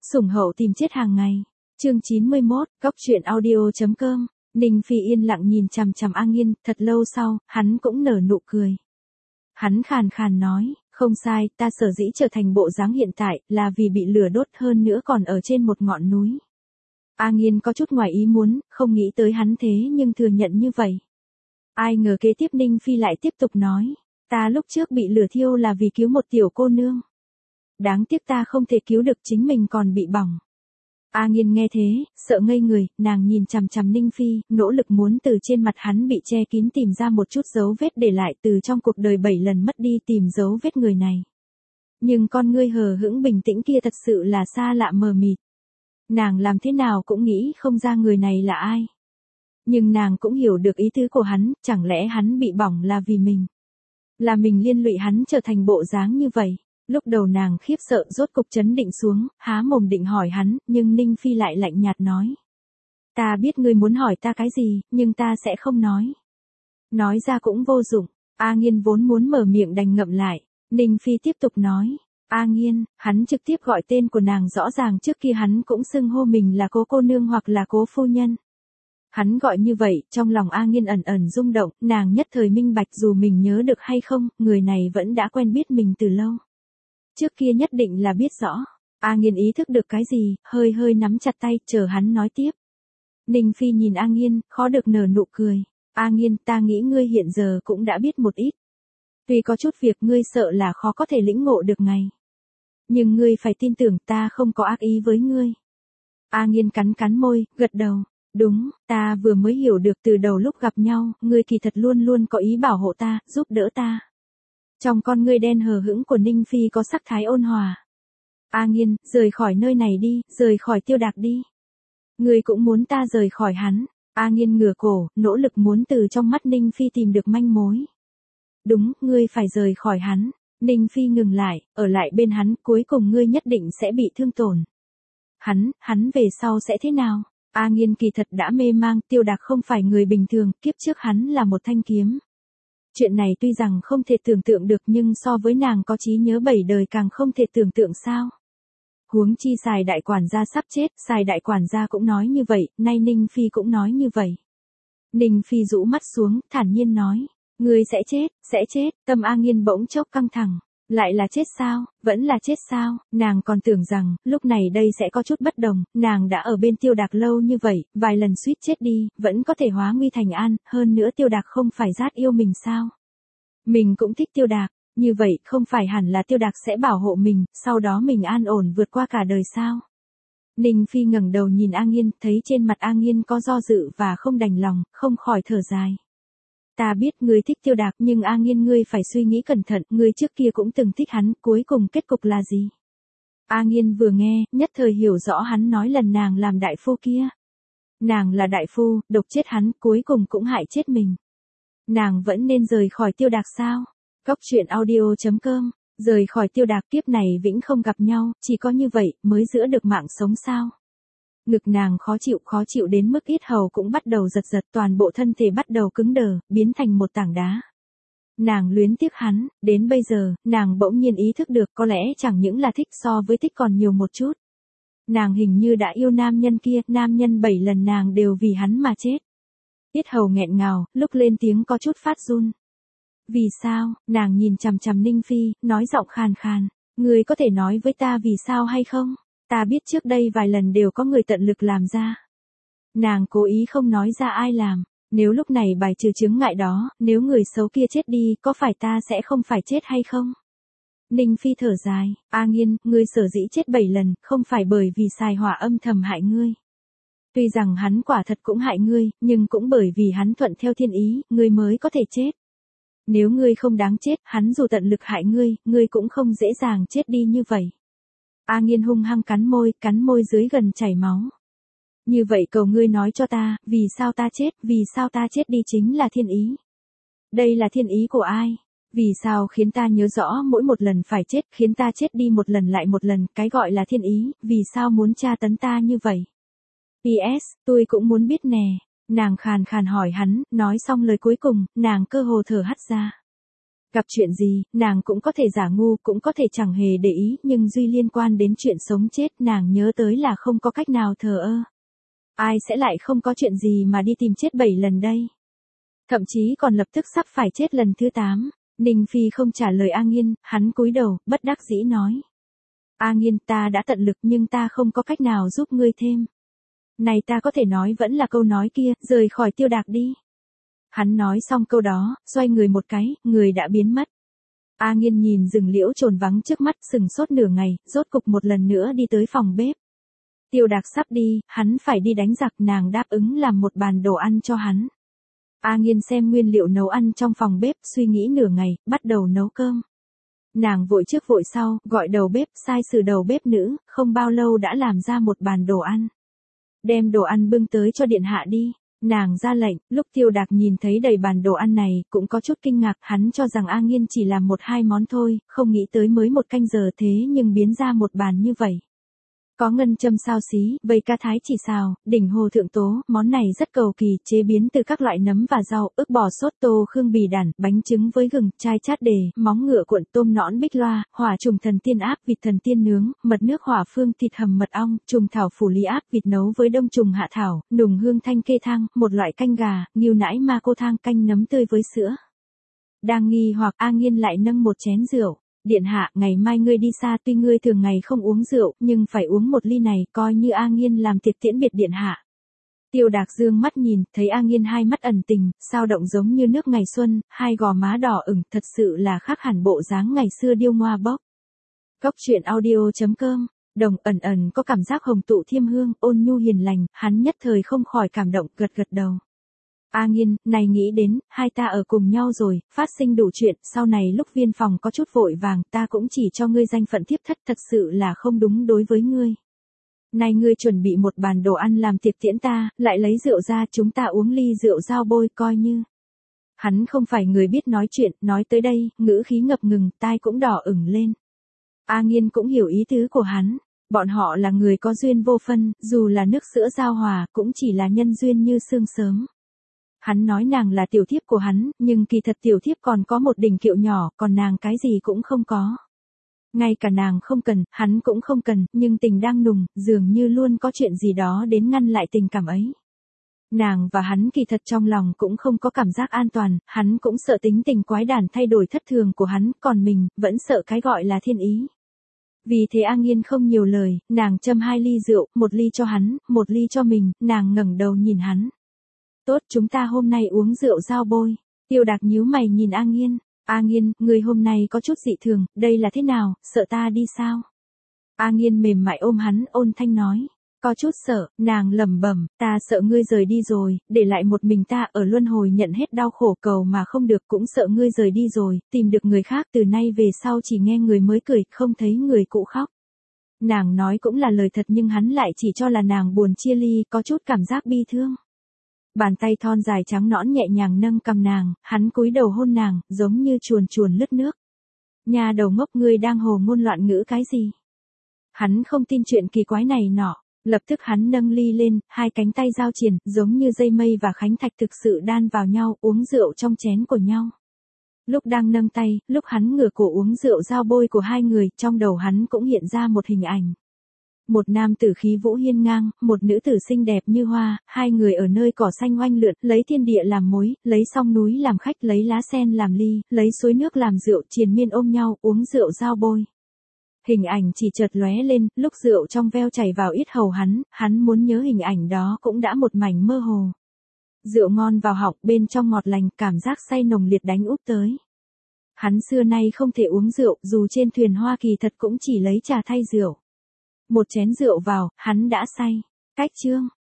Sủng hậu tìm chết hàng ngày. Chương 91, Cóc truyện audio.com. Ninh Phi yên lặng nhìn chằm chằm A Nghiên, thật lâu sau, hắn cũng nở nụ cười. Hắn khàn khàn nói, không sai, ta sở dĩ trở thành bộ dáng hiện tại, là vì bị lửa đốt hơn nữa còn ở trên một ngọn núi. A Nghiên có chút ngoài ý muốn, không nghĩ tới hắn thế nhưng thừa nhận như vậy. Ai ngờ kế tiếp Ninh Phi lại tiếp tục nói, ta lúc trước bị lửa thiêu là vì cứu một tiểu cô nương. Đáng tiếc ta không thể cứu được chính mình còn bị bỏng. A Nghiên nghe thế, sợ ngây người, nàng nhìn chằm chằm Ninh Phi, nỗ lực muốn từ trên mặt hắn bị che kín tìm ra một chút dấu vết để lại từ trong cuộc đời 7 lần mất đi tìm dấu vết người này. Nhưng con ngươi hờ hững bình tĩnh kia thật sự là xa lạ mờ mịt. Nàng làm thế nào cũng nghĩ không ra người này là ai. Nhưng nàng cũng hiểu được ý tứ của hắn, chẳng lẽ hắn bị bỏng là vì mình. Là mình liên lụy hắn trở thành bộ dáng như vậy. Lúc đầu nàng khiếp sợ rốt cục trấn định xuống, há mồm định hỏi hắn, nhưng Ninh Phi lại lạnh nhạt nói. Ta biết ngươi muốn hỏi ta cái gì, nhưng ta sẽ không nói. Nói ra cũng vô dụng, A Nghiên vốn muốn mở miệng đành ngậm lại. Ninh Phi tiếp tục nói. A Nghiên, hắn trực tiếp gọi tên của nàng, rõ ràng trước kia hắn cũng xưng hô mình là Cố cô nương hoặc là Cố phu nhân. Hắn gọi như vậy, trong lòng A Nghiên ẩn ẩn rung động, nàng nhất thời minh bạch dù mình nhớ được hay không, người này vẫn đã quen biết mình từ lâu. Trước kia nhất định là biết rõ. A Nghiên ý thức được cái gì, hơi hơi nắm chặt tay, chờ hắn nói tiếp. Ninh Phi nhìn A Nghiên, khó được nở nụ cười. A Nghiên, ta nghĩ ngươi hiện giờ cũng đã biết một ít. Tuy có chút việc ngươi sợ là khó có thể lĩnh ngộ được ngày. Nhưng ngươi phải tin tưởng ta không có ác ý với ngươi. A Nghiên cắn cắn môi, gật đầu. Đúng, ta vừa mới hiểu được từ đầu lúc gặp nhau, ngươi kỳ thật luôn luôn có ý bảo hộ ta, giúp đỡ ta. Trong con ngươi đen hờ hững của Ninh Phi có sắc thái ôn hòa. A Nghiên, rời khỏi nơi này đi, rời khỏi Tiêu Đạc đi. Ngươi cũng muốn ta rời khỏi hắn. A Nghiên ngửa cổ, nỗ lực muốn từ trong mắt Ninh Phi tìm được manh mối. Đúng, ngươi phải rời khỏi hắn. Ninh Phi ngừng lại, ở lại bên hắn, cuối cùng ngươi nhất định sẽ bị thương tổn. Hắn về sau sẽ thế nào? A Nghiên kỳ thật đã mê mang, Tiêu Đạc không phải người bình thường, kiếp trước hắn là một thanh kiếm. Chuyện này tuy rằng không thể tưởng tượng được nhưng so với nàng có trí nhớ 7 đời càng không thể tưởng tượng sao. Huống chi Sài đại quản gia sắp chết, Sài đại quản gia cũng nói như vậy, nay Ninh Phi cũng nói như vậy. Ninh Phi rũ mắt xuống, thản nhiên nói, ngươi sẽ chết, tâm A Nghiên bỗng chốc căng thẳng. Lại là chết sao, vẫn là chết sao, nàng còn tưởng rằng, lúc này đây sẽ có chút bất đồng, nàng đã ở bên Tiêu Đạc lâu như vậy, vài lần suýt chết đi, vẫn có thể hóa nguy thành an, hơn nữa Tiêu Đạc không phải rát yêu mình sao. Mình cũng thích Tiêu Đạc, như vậy không phải hẳn là Tiêu Đạc sẽ bảo hộ mình, sau đó mình an ổn vượt qua cả đời sao. Ninh Phi ngẩng đầu nhìn A Nghiên, thấy trên mặt A Nghiên có do dự và không đành lòng, không khỏi thở dài. Ta biết ngươi thích Tiêu Đạc nhưng A Nghiên ngươi phải suy nghĩ cẩn thận, ngươi trước kia cũng từng thích hắn, cuối cùng kết cục là gì? A Nghiên vừa nghe, nhất thời hiểu rõ hắn nói lần nàng làm đại phu kia. Nàng là đại phu, độc chết hắn, cuối cùng cũng hại chết mình. Nàng vẫn nên rời khỏi Tiêu Đạc sao? Cóc truyện audio.com, rời khỏi Tiêu Đạc kiếp này vĩnh không gặp nhau, chỉ có như vậy mới giữ được mạng sống sao? Ngực nàng khó chịu đến mức yết hầu cũng bắt đầu giật giật, toàn bộ thân thể bắt đầu cứng đờ, biến thành một tảng đá. Nàng luyến tiếc hắn, đến bây giờ, nàng bỗng nhiên ý thức được có lẽ chẳng những là thích so với thích còn nhiều một chút. Nàng hình như đã yêu nam nhân kia, nam nhân 7 lần nàng đều vì hắn mà chết. Yết hầu nghẹn ngào, lúc lên tiếng có chút phát run. Vì sao, nàng nhìn chằm chằm Ninh Phi, nói giọng khàn khàn, ngươi có thể nói với ta vì sao hay không? Ta biết trước đây vài lần đều có người tận lực làm ra. Nàng cố ý không nói ra ai làm. Nếu lúc này bài trừ chướng ngại đó, nếu người xấu kia chết đi, có phải ta sẽ không phải chết hay không? Ninh Phi thở dài, A Nghiên, ngươi sở dĩ chết 7 lần, không phải bởi vì Sài hỏa âm thầm hại ngươi. Tuy rằng hắn quả thật cũng hại ngươi, nhưng cũng bởi vì hắn thuận theo thiên ý, ngươi mới có thể chết. Nếu ngươi không đáng chết, hắn dù tận lực hại ngươi cũng không dễ dàng chết đi như vậy. A Nghiên hung hăng cắn môi dưới gần chảy máu. Như vậy cầu ngươi nói cho ta, vì sao ta chết đi chính là thiên ý. Đây là thiên ý của ai? Vì sao khiến ta nhớ rõ mỗi một lần phải chết, khiến ta chết đi một lần lại một lần, cái gọi là thiên ý, vì sao muốn tra tấn ta như vậy? PS, tôi cũng muốn biết nè. Nàng khàn khàn hỏi hắn, nói xong lời cuối cùng, nàng cơ hồ thở hắt ra. Gặp chuyện gì, nàng cũng có thể giả ngu, cũng có thể chẳng hề để ý, nhưng duy liên quan đến chuyện sống chết nàng nhớ tới là không có cách nào thờ ơ. Ai sẽ lại không có chuyện gì mà đi tìm chết 7 lần đây? Thậm chí còn lập tức sắp phải chết lần thứ 8. Ninh Phi không trả lời A Nghiên, hắn cúi đầu, bất đắc dĩ nói. A Nghiên, ta đã tận lực nhưng ta không có cách nào giúp ngươi thêm. Này ta có thể nói vẫn là câu nói kia, rời khỏi Tiêu Đạc đi. Hắn nói xong câu đó, xoay người một cái, người đã biến mất. A Nghiên nhìn rừng liễu trồn vắng trước mắt, sừng sốt nửa ngày, rốt cục một lần nữa đi tới phòng bếp. Tiêu Đạc sắp đi, hắn phải đi đánh giặc, nàng đáp ứng làm một bàn đồ ăn cho hắn. A Nghiên xem nguyên liệu nấu ăn trong phòng bếp, suy nghĩ nửa ngày, bắt đầu nấu cơm. Nàng vội trước vội sau, gọi đầu bếp, sai sử đầu bếp nữ, không bao lâu đã làm ra một bàn đồ ăn. Đem đồ ăn bưng tới cho điện hạ đi. Nàng ra lệnh, lúc Tiêu Đạc nhìn thấy đầy bàn đồ ăn này, cũng có chút kinh ngạc, hắn cho rằng A Nghiên chỉ làm 1-2 món thôi, không nghĩ tới mới 1 canh giờ thế nhưng biến ra một bàn như vậy. Có ngân châm xào xí, vây cá thái chỉ xào, đỉnh hồ thượng tố, món này rất cầu kỳ, chế biến từ các loại nấm và rau, ức bò sốt tô khương bì đản, bánh trứng với gừng, chai chát đề, móng ngựa cuộn, tôm nõn bích loa, hỏa trùng thần tiên áp, vịt thần tiên nướng, mật nước hỏa phương, thịt hầm mật ong, trùng thảo phủ lý áp, vịt nấu với đông trùng hạ thảo, nùng hương thanh kê thang, một loại canh gà, nghêu nãi ma cô thang, canh nấm tươi với sữa. Đang nghi hoặc A Nghiên lại nâng một chén rượu. Điện hạ, ngày mai ngươi đi xa, tuy ngươi thường ngày không uống rượu, nhưng phải uống một ly này, coi như A Nghiên làm tiệc tiễn biệt điện hạ. Tiêu Đạc dương mắt nhìn, thấy A Nghiên hai mắt ẩn tình, sao động giống như nước ngày xuân, hai gò má đỏ ửng, thật sự là khác hẳn bộ dáng ngày xưa điêu ngoa bốc. Cốc truyện audio.com, Đồng ẩn ẩn có cảm giác hồng tụ thiêm hương, ôn nhu hiền lành, hắn nhất thời không khỏi cảm động, gật gật đầu. A Nghiên, này nghĩ đến, hai ta ở cùng nhau rồi, phát sinh đủ chuyện, sau này lúc viên phòng có chút vội vàng, ta cũng chỉ cho ngươi danh phận thiếp thất, thật sự là không đúng đối với ngươi. Này ngươi chuẩn bị một bàn đồ ăn làm tiệc tiễn ta, lại lấy rượu ra, chúng ta uống ly rượu giao bôi, coi như. Hắn không phải người biết nói chuyện, nói tới đây, ngữ khí ngập ngừng, tai cũng đỏ ửng lên. A Nghiên cũng hiểu ý tứ của hắn. Bọn họ là người có duyên vô phân, dù là nước sữa giao hòa, cũng chỉ là nhân duyên như sương sớm. Hắn nói nàng là tiểu thiếp của hắn, nhưng kỳ thật tiểu thiếp còn có một đỉnh kiệu nhỏ, còn nàng cái gì cũng không có. Ngay cả nàng không cần, hắn cũng không cần, nhưng tình đang nùng, dường như luôn có chuyện gì đó đến ngăn lại tình cảm ấy. Nàng và hắn kỳ thật trong lòng cũng không có cảm giác an toàn, hắn cũng sợ tính tình quái đản thay đổi thất thường của hắn, còn mình, vẫn sợ cái gọi là thiên ý. Vì thế A Nghiên không nhiều lời, nàng châm 2 ly rượu, 1 ly cho hắn, 1 ly cho mình, nàng ngẩng đầu nhìn hắn. Tốt, chúng ta hôm nay uống rượu giao bôi. Tiêu Đạc nhíu mày nhìn A Nghiên. A Nghiên, người hôm nay có chút dị thường, đây là thế nào, sợ ta đi sao? A Nghiên mềm mại ôm hắn, ôn thanh nói. Có chút sợ, nàng lẩm bẩm, ta sợ ngươi rời đi rồi, để lại một mình ta ở luân hồi nhận hết đau khổ cầu mà không được, cũng sợ ngươi rời đi rồi, tìm được người khác, từ nay về sau chỉ nghe người mới cười, không thấy người cũ khóc. Nàng nói cũng là lời thật nhưng hắn lại chỉ cho là nàng buồn chia ly, có chút cảm giác bi thương. Bàn tay thon dài trắng nõn nhẹ nhàng nâng cằm nàng, hắn cúi đầu hôn nàng, giống như chuồn chuồn lướt nước. Nhà đầu ngốc, ngươi đang hồ ngôn loạn ngữ cái gì? Hắn không tin chuyện kỳ quái này nọ, lập tức hắn nâng ly lên, hai cánh tay giao triển, giống như dây mây và khánh thạch thực sự đan vào nhau, uống rượu trong chén của nhau. Lúc đang nâng tay, lúc hắn ngửa cổ uống rượu giao bôi của hai người, trong đầu hắn cũng hiện ra một hình ảnh. Một nam tử khí vũ hiên ngang, một nữ tử xinh đẹp như hoa, hai người ở nơi cỏ xanh oanh lượn, lấy thiên địa làm mối, lấy sông núi làm khách, lấy lá sen làm ly, lấy suối nước làm rượu, triền miên ôm nhau, uống rượu giao bôi. Hình ảnh chỉ chợt lóe lên, lúc rượu trong veo chảy vào yết hầu hắn muốn nhớ hình ảnh đó cũng đã một mảnh mơ hồ. Rượu ngon vào họng, bên trong ngọt lành, cảm giác say nồng liệt đánh úp tới. Hắn xưa nay không thể uống rượu, dù trên thuyền Hoa Kỳ thật cũng chỉ lấy trà thay rượu. Một chén rượu vào, hắn đã say. Cách chương